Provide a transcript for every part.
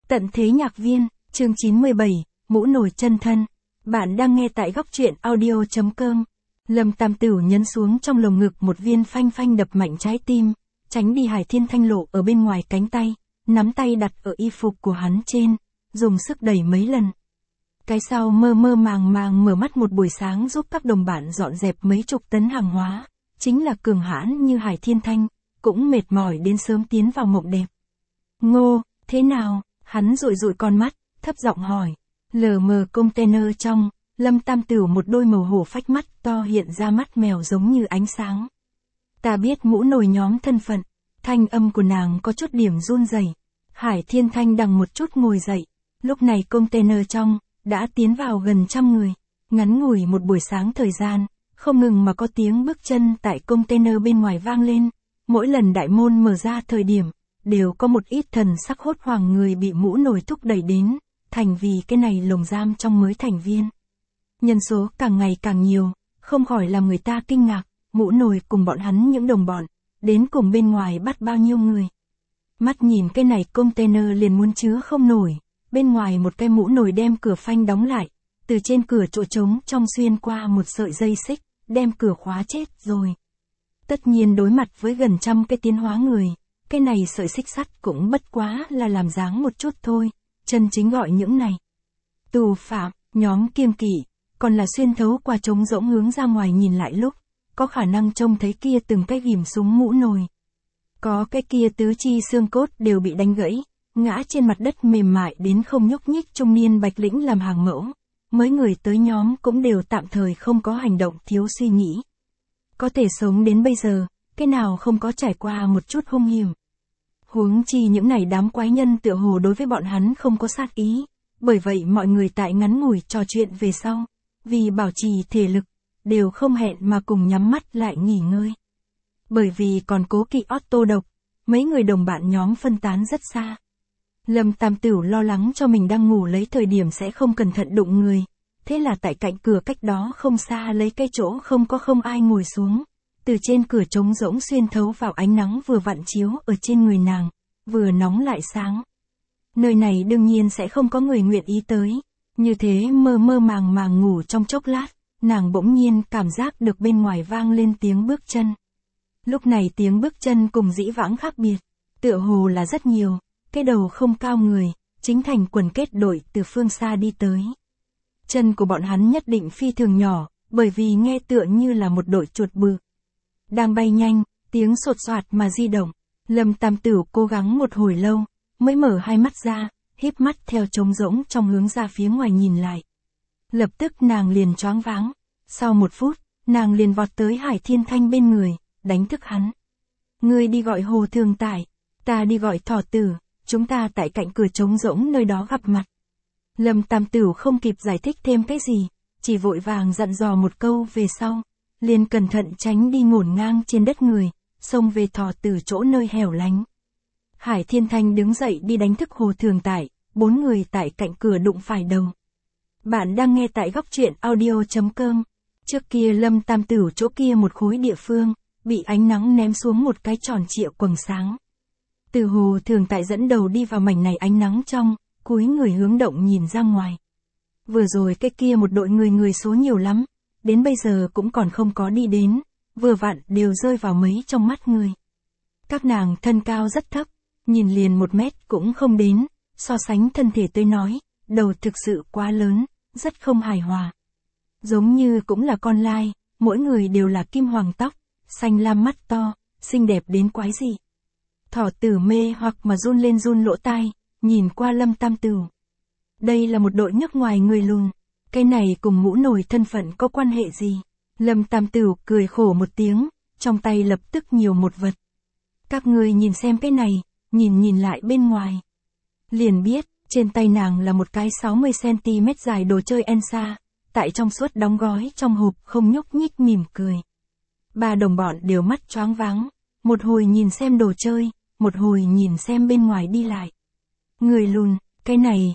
Tận thế nhạc viên, chương 97, mũ nổi chân thân. Bạn đang nghe tại góc truyện audio.com. Lâm Tam Tửu nhấn xuống trong lồng ngực một viên phanh phanh đập mạnh trái tim, tránh đi Hải Thiên Thanh lộ ở bên ngoài cánh tay, nắm tay đặt ở y phục của hắn trên, dùng sức đẩy mấy lần. Cái sau mơ mơ màng màng mở mắt một buổi sáng giúp các đồng bạn dọn dẹp mấy chục tấn hàng hóa, chính là cường hãn như Hải Thiên Thanh, cũng mệt mỏi đến sớm tiến vào mộng đẹp. Ngô, thế nào? Hắn dụi dụi con mắt, thấp giọng hỏi. Lờ mờ container trong, Lâm Tam Tửu một đôi màu hổ phách mắt to hiện ra mắt mèo giống như ánh sáng. Ta biết mũ nổi nhóm thân phận, thanh âm của nàng có chút điểm run rẩy. Hải Thiên Thanh đằng một chút ngồi dậy, lúc này container trong, đã tiến vào gần 100 người. Ngắn ngủi một buổi sáng thời gian, không ngừng mà có tiếng bước chân tại container bên ngoài vang lên. Mỗi lần đại môn mở ra thời điểm, đều có một ít thần sắc hốt hoảng người bị mũ nổi thúc đẩy đến, thành vì cái này lồng giam trong mới thành viên. Nhân số càng ngày càng nhiều, không khỏi làm người ta kinh ngạc, mũ nổi cùng bọn hắn những đồng bọn, đến cùng bên ngoài bắt bao nhiêu người. Mắt nhìn cái này container liền muốn chứa không nổi, bên ngoài một cái mũ nổi đem cửa phanh đóng lại, từ trên cửa chỗ trống trong xuyên qua một sợi dây xích, đem cửa khóa chết rồi. Tất nhiên đối mặt với gần 100 cái tiến hóa người, cái này sợi xích sắt cũng bất quá là làm dáng một chút thôi, chân chính gọi những này tù phạm, nhóm kiêng kỵ, còn là xuyên thấu qua trống rỗng hướng ra ngoài nhìn lại lúc, có khả năng trông thấy kia từng cái ghim súng mũ nồi. Có cái kia tứ chi xương cốt đều bị đánh gãy, ngã trên mặt đất mềm mại đến không nhúc nhích trung niên bạch lĩnh làm hàng mẫu, mới người tới nhóm cũng đều tạm thời không có hành động thiếu suy nghĩ. Có thể sống đến bây giờ, cái nào không có trải qua một chút hung hiểm. Huống chi những này đám quái nhân tựa hồ đối với bọn hắn không có sát ý, bởi vậy mọi người tại ngắn ngủi trò chuyện về sau, vì bảo trì thể lực, đều không hẹn mà cùng nhắm mắt lại nghỉ ngơi. Bởi vì còn cố kỵ Otto độc, mấy người đồng bạn nhóm phân tán rất xa. Lâm Tam Tửu lo lắng cho mình đang ngủ lấy thời điểm sẽ không cẩn thận đụng người, thế là tại cạnh cửa cách đó không xa lấy cái chỗ không ai ngồi xuống. Từ trên cửa trống rỗng xuyên thấu vào ánh nắng vừa vặn chiếu ở trên người nàng, vừa nóng lại sáng. Nơi này đương nhiên sẽ không có người nguyện ý tới, như thế mơ mơ màng màng ngủ trong chốc lát, nàng bỗng nhiên cảm giác được bên ngoài vang lên tiếng bước chân. Lúc này tiếng bước chân cùng dĩ vãng khác biệt, tựa hồ là rất nhiều, cái đầu không cao người, chính thành quần kết đội từ phương xa đi tới. Chân của bọn hắn nhất định phi thường nhỏ, bởi vì nghe tựa như là một đội chuột bự. Đang bay nhanh, tiếng sột soạt mà di động, Lâm Tam Tửu cố gắng một hồi lâu, mới mở hai mắt ra, híp mắt theo trống rỗng trong hướng ra phía ngoài nhìn lại. Lập tức nàng liền choáng váng, sau một phút, nàng liền vọt tới Hải Thiên Thanh bên người, đánh thức hắn. Ngươi đi gọi Hồ Thường Tại, ta đi gọi Thỏ Tử, chúng ta tại cạnh cửa trống rỗng nơi đó gặp mặt. Lâm Tam Tửu không kịp giải thích thêm cái gì, chỉ vội vàng dặn dò một câu về sau. Liền cẩn thận tránh đi ngổn ngang trên đất người, xông về Thỏ Tử chỗ nơi hẻo lánh. Hải Thiên Thanh đứng dậy đi đánh thức Hồ Thường Tại, 4 người tại cạnh cửa đụng phải đầu. Bạn đang nghe tại góc truyện audio.com. Trước kia Lâm Tam Tửu chỗ kia một khối địa phương, bị ánh nắng ném xuống một cái tròn trịa quầng sáng. Từ Hồ Thường Tại dẫn đầu đi vào mảnh này ánh nắng trong, cúi người hướng động nhìn ra ngoài. Vừa rồi cái kia một đội người số nhiều lắm. Đến bây giờ cũng còn không có đi đến, vừa vặn đều rơi vào mấy trong mắt người. Các nàng thân cao rất thấp, nhìn liền 1 mét cũng không đến, so sánh thân thể tôi nói, đầu thực sự quá lớn, rất không hài hòa. Giống như cũng là con lai, mỗi người đều là kim hoàng tóc, xanh lam mắt to, xinh đẹp đến quái dị. Thỏ Tử mê hoặc mà run lên run lỗ tai, nhìn qua Lâm Tam Tửu. Đây là một đội nước ngoài người lùn. Cái này cùng mũ nổi thân phận có quan hệ gì? Lâm Tam Tửu cười khổ một tiếng, trong tay lập tức nhiều một vật. Các ngươi nhìn xem cái này, nhìn lại bên ngoài. Liền biết, trên tay nàng là một cái 60cm dài đồ chơi Elsa, tại trong suốt đóng gói trong hộp không nhúc nhích mỉm cười. 3 đồng bọn đều mắt choáng váng, một hồi nhìn xem đồ chơi, một hồi nhìn xem bên ngoài đi lại. Người lùn, cái này.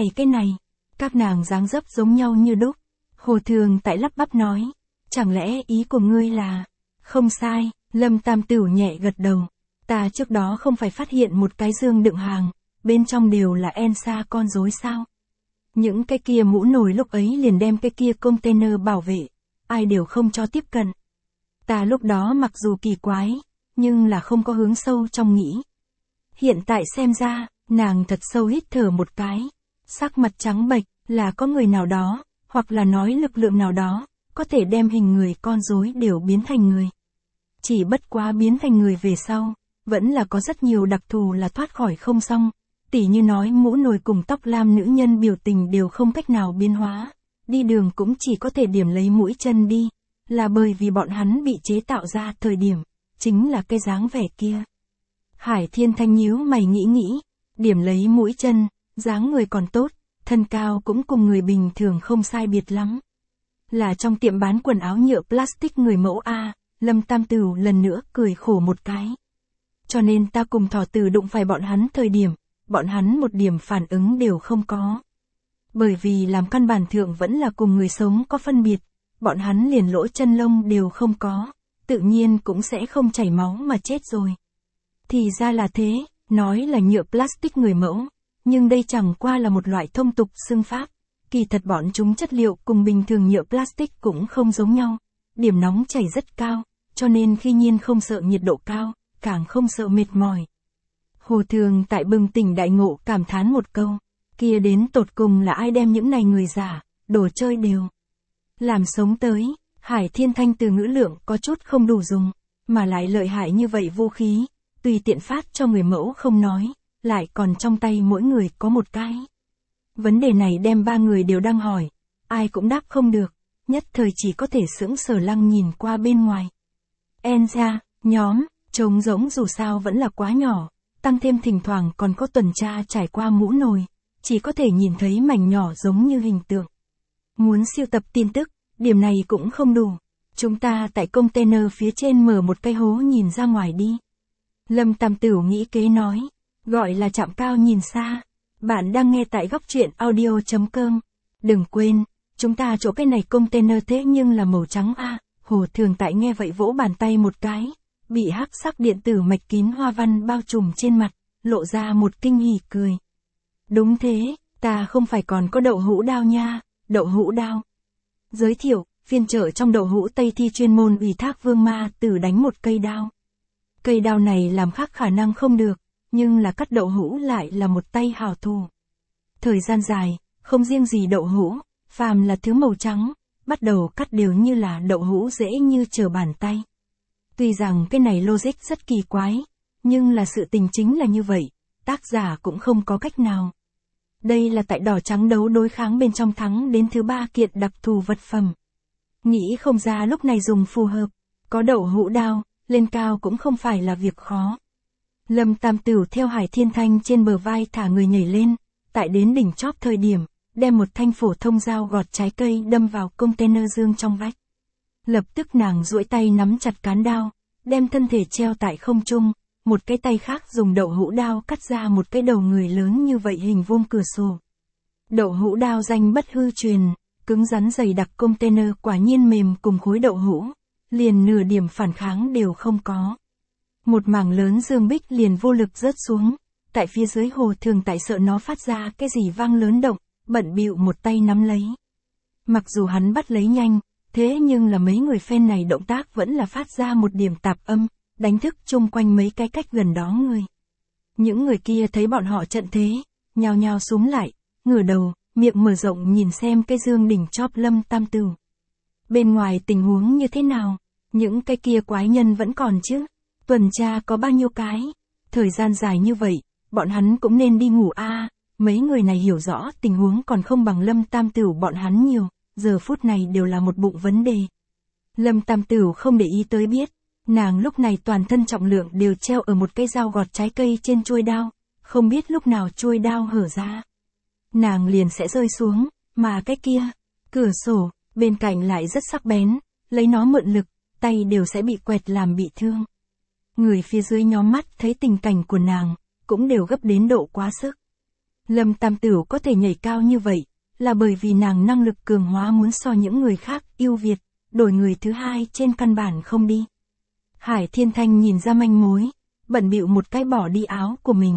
Các nàng dáng dấp giống nhau như đúc. Hồ Thường Tại lắp bắp nói. Chẳng lẽ ý của ngươi là... Không sai, Lâm Tam Tửu nhẹ gật đầu. Ta trước đó không phải phát hiện một cái dương đựng hàng, bên trong đều là Elsa con rối sao? Những cái kia mũ nồi lúc ấy liền đem cái kia container bảo vệ, ai đều không cho tiếp cận. Ta lúc đó mặc dù kỳ quái, nhưng là không có hướng sâu trong nghĩ. Hiện tại xem ra, nàng thật sâu hít thở một cái, sắc mặt trắng bệch, là có người nào đó, hoặc là nói lực lượng nào đó, có thể đem hình người con rối đều biến thành người. Chỉ bất quá biến thành người về sau, vẫn là có rất nhiều đặc thù là thoát khỏi không xong, tỉ như nói mũ nồi cùng tóc lam nữ nhân biểu tình đều không cách nào biến hóa, đi đường cũng chỉ có thể điểm lấy mũi chân đi, là bởi vì bọn hắn bị chế tạo ra thời điểm, chính là cái dáng vẻ kia. Hải Thiên Thanh nhíu mày nghĩ, điểm lấy mũi chân, dáng người còn tốt, thân cao cũng cùng người bình thường không sai biệt lắm. Là trong tiệm bán quần áo nhựa plastic người mẫu A, Lâm Tam Tửu lần nữa cười khổ một cái. Cho nên ta cùng Thỏ Tử đụng phải bọn hắn thời điểm, bọn hắn một điểm phản ứng đều không có. Bởi vì làm căn bản thượng vẫn là cùng người sống có phân biệt, bọn hắn liền lỗ chân lông đều không có, tự nhiên cũng sẽ không chảy máu mà chết rồi. Thì ra là thế, nói là nhựa plastic người mẫu, nhưng đây chẳng qua là một loại thông tục xưng pháp. Kỳ thật bọn chúng chất liệu cùng bình thường nhựa plastic cũng không giống nhau, điểm nóng chảy rất cao, cho nên khi nhiên không sợ nhiệt độ cao, càng không sợ mệt mỏi. Hồ Thường tại bừng tỉnh đại ngộ cảm thán một câu, kia đến tột cùng là ai đem những này người giả, đồ chơi đều làm sống tới. Hải Thiên Thanh từ ngữ lượng có chút không đủ dùng, mà lại lợi hại như vậy vũ khí, tùy tiện phát cho người mẫu không nói, lại còn trong tay mỗi người có một cái. Vấn đề này đem ba người đều đang hỏi, ai cũng đáp không được, nhất thời chỉ có thể sững sờ lăng nhìn qua bên ngoài. Elsa, nhóm, trống rỗng dù sao vẫn là quá nhỏ, tăng thêm thỉnh thoảng còn có tuần tra trải qua mũ nồi, chỉ có thể nhìn thấy mảnh nhỏ giống như hình tượng. Muốn siêu tập tin tức, điểm này cũng không đủ. Chúng ta tại container phía trên mở một cái hố nhìn ra ngoài đi. Lâm Tam Tửu nghĩ kế nói, gọi là chạm cao nhìn xa. Bạn đang nghe tại góc truyện audio.com. Đừng quên, chúng ta chỗ cái này container thế nhưng là màu trắng a. Hồ Thường tại nghe vậy vỗ bàn tay một cái, bị hắc sắc điện tử mạch kín hoa văn bao trùm trên mặt, lộ ra một kinh hỉ cười. Đúng thế, ta không phải còn có đậu hũ đao nha, đậu hũ đao. Giới thiệu, phiên chợ trong đậu hũ Tây Thi chuyên môn ủy thác Vương Ma Tử đánh một cây đao. Cây đao này làm khác khả năng không được, nhưng là cắt đậu hũ lại là một tay hảo thủ. Thời gian dài, không riêng gì đậu hũ, phàm là thứ màu trắng, bắt đầu cắt đều như là đậu hũ dễ như trở bàn tay. Tuy rằng cái này logic rất kỳ quái, nhưng là sự tình chính là như vậy, tác giả cũng không có cách nào. Đây là tại đỏ trắng đấu đối kháng bên trong thắng đến thứ 3 kiện đặc thù vật phẩm. Nghĩ không ra lúc này dùng phù hợp, có đậu hũ đao, lên cao cũng không phải là việc khó. Lâm Tam Tửu theo Hải Thiên Thanh trên bờ vai thả người nhảy lên, tại đến đỉnh chóp thời điểm, đem một thanh phổ thông dao gọt trái cây đâm vào container dương trong vách. Lập tức nàng duỗi tay nắm chặt cán đao, đem thân thể treo tại không trung, một cái tay khác dùng đậu hũ đao cắt ra một cái đầu người lớn như vậy hình vuông cửa sổ. Đậu hũ đao danh bất hư truyền, cứng rắn dày đặc container quả nhiên mềm cùng khối đậu hũ, liền nửa điểm phản kháng đều không có. Một mảng lớn dương bích liền vô lực rớt xuống, tại phía dưới Hồ Thường tại sợ nó phát ra cái gì vang lớn động, bận bịu một tay nắm lấy. Mặc dù hắn bắt lấy nhanh, thế nhưng là mấy người phen này động tác vẫn là phát ra một điểm tạp âm, đánh thức chung quanh mấy cái cách gần đó người. Những người kia thấy bọn họ trận thế, nhao nhao xuống lại, ngửa đầu, miệng mở rộng nhìn xem cái dương đỉnh chóp Lâm Tam Tửu. Bên ngoài tình huống như thế nào? Những cái kia quái nhân vẫn còn chứ? Tuần tra có bao nhiêu cái? Thời gian dài như vậy, bọn hắn cũng nên đi ngủ a. Mấy người này hiểu rõ tình huống còn không bằng Lâm Tam Tửu bọn hắn nhiều, giờ phút này đều là một bụng vấn đề. Lâm Tam Tửu không để ý tới biết, nàng lúc này toàn thân trọng lượng đều treo ở một cây dao gọt trái cây trên chuôi đao, không biết lúc nào chuôi đao hở ra. Nàng liền sẽ rơi xuống, mà cái kia, cửa sổ, bên cạnh lại rất sắc bén, lấy nó mượn lực, tay đều sẽ bị quẹt làm bị thương. Người phía dưới nhóm mắt thấy tình cảnh của nàng, cũng đều gấp đến độ quá sức. Lâm Tam Tửu có thể nhảy cao như vậy, là bởi vì nàng năng lực cường hóa muốn so những người khác ưu việt, đổi người thứ hai trên căn bản không đi. Hải Thiên Thanh nhìn ra manh mối, bận bịu một cái bỏ đi áo của mình,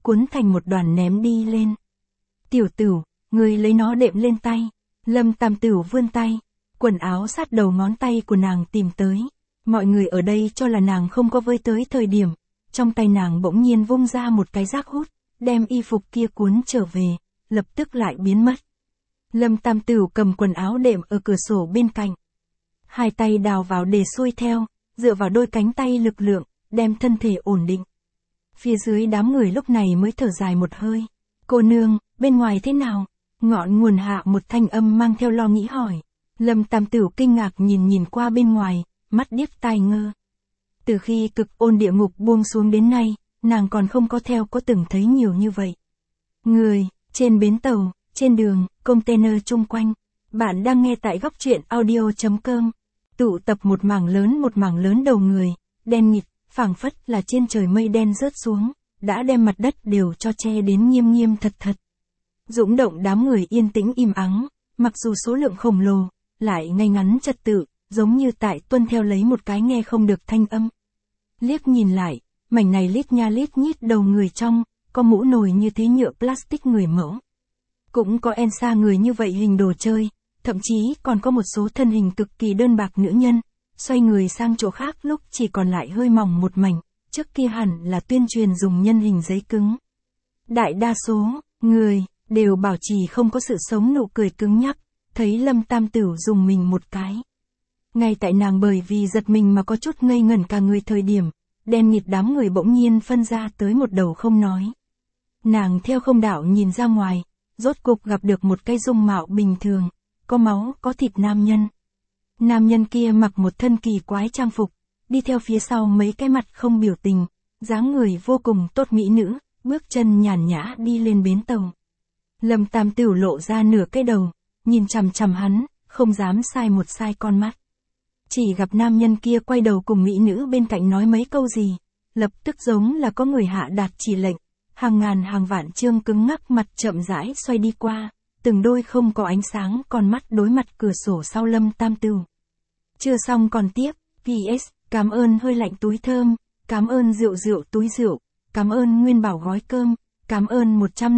cuốn thành một đoàn ném đi lên. Tiểu Tửu, người lấy nó đệm lên tay. Lâm Tam Tửu vươn tay, quần áo sát đầu ngón tay của nàng tìm tới. Mọi người ở đây cho là nàng không có với tới thời điểm, trong tay nàng bỗng nhiên vung ra một cái rác hút, đem y phục kia cuốn trở về, lập tức lại biến mất. Lâm Tam Tửu cầm quần áo đệm ở cửa sổ bên cạnh. Hai tay đào vào để xuôi theo, dựa vào đôi cánh tay lực lượng, đem thân thể ổn định. Phía dưới đám người lúc này mới thở dài một hơi. Cô nương, bên ngoài thế nào? Ngọn nguồn hạ một thanh âm mang theo lo nghĩ hỏi. Lâm Tam Tửu kinh ngạc nhìn qua bên ngoài, mắt điếc tai ngơ. Từ khi cực ôn địa ngục buông xuống đến nay, nàng còn không có từng thấy nhiều như vậy. Người, trên bến tàu, trên đường, container chung quanh. Bạn đang nghe tại góc truyện audio.com. Tụ tập một mảng lớn đầu người, đen nghịt, phảng phất là trên trời mây đen rớt xuống, đã đem mặt đất đều cho che đến nghiêm thật. Dũng động đám người yên tĩnh im ắng, mặc dù số lượng khổng lồ, lại ngay ngắn trật tự, giống như tại tuân theo lấy một cái nghe không được thanh âm. Liếc nhìn lại, mảnh này lít nha lít nhít đầu người trong, có mũ nồi như thế nhựa plastic người mẫu. Cũng có Elsa người như vậy hình đồ chơi, thậm chí còn có một số thân hình cực kỳ đơn bạc nữ nhân, xoay người sang chỗ khác lúc chỉ còn lại hơi mỏng một mảnh, trước kia hẳn là tuyên truyền dùng nhân hình giấy cứng. Đại đa số, người, đều bảo trì không có sự sống nụ cười cứng nhắc, thấy Lâm Tam Tửu dùng mình một cái. Ngay tại nàng bởi vì giật mình mà có chút ngây ngẩn cả người thời điểm, đen nghịt đám người bỗng nhiên phân ra tới một đầu không nói. Nàng theo không đạo nhìn ra ngoài, rốt cục gặp được một cái dung mạo bình thường, có máu, có thịt nam nhân. Nam nhân kia mặc một thân kỳ quái trang phục, đi theo phía sau mấy cái mặt không biểu tình, dáng người vô cùng tốt mỹ nữ, bước chân nhàn nhã đi lên bến tàu. Lâm Tam Tửu lộ ra nửa cái đầu, nhìn chằm hắn, không dám sai một sai con mắt. Chỉ gặp nam nhân kia quay đầu cùng mỹ nữ bên cạnh nói mấy câu gì, lập tức giống là có người hạ đạt chỉ lệnh, hàng ngàn hàng vạn trương cứng ngắc mặt chậm rãi xoay đi qua, từng đôi không có ánh sáng con mắt đối mặt cửa sổ sau Lâm Tam Tửu. Chưa xong còn tiếp, PS, cảm ơn hơi lạnh túi thơm, cảm ơn rượu túi rượu, cảm ơn Nguyên Bảo gói cơm, cảm ơn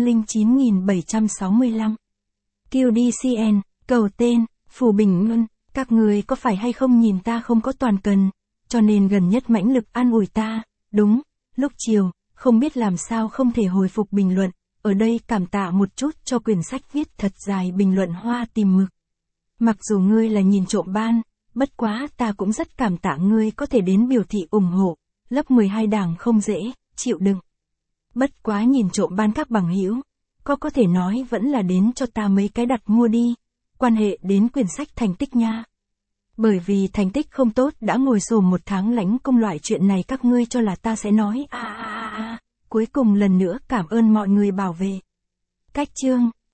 109.765. QDCN, cầu tên, Phù Bình Ngân, các người có phải hay không nhìn ta không có toàn cần, cho nên gần nhất mãnh lực an ủi ta, đúng, lúc chiều, không biết làm sao không thể hồi phục bình luận, ở đây cảm tạ một chút cho quyển sách viết thật dài bình luận hoa tìm mực. Mặc dù ngươi là nhìn trộm ban, bất quá ta cũng rất cảm tạ ngươi có thể đến biểu thị ủng hộ, lớp 12 đảng không dễ, chịu đựng. Bất quá nhìn trộm ban các bằng hữu, có thể nói vẫn là đến cho ta mấy cái đặt mua đi, quan hệ đến quyển sách thành tích nha. Bởi vì thành tích không tốt đã ngồi xổm một tháng lãnh công loại chuyện này các ngươi cho là ta sẽ nói cuối cùng lần nữa cảm ơn mọi người bảo vệ. Cách chương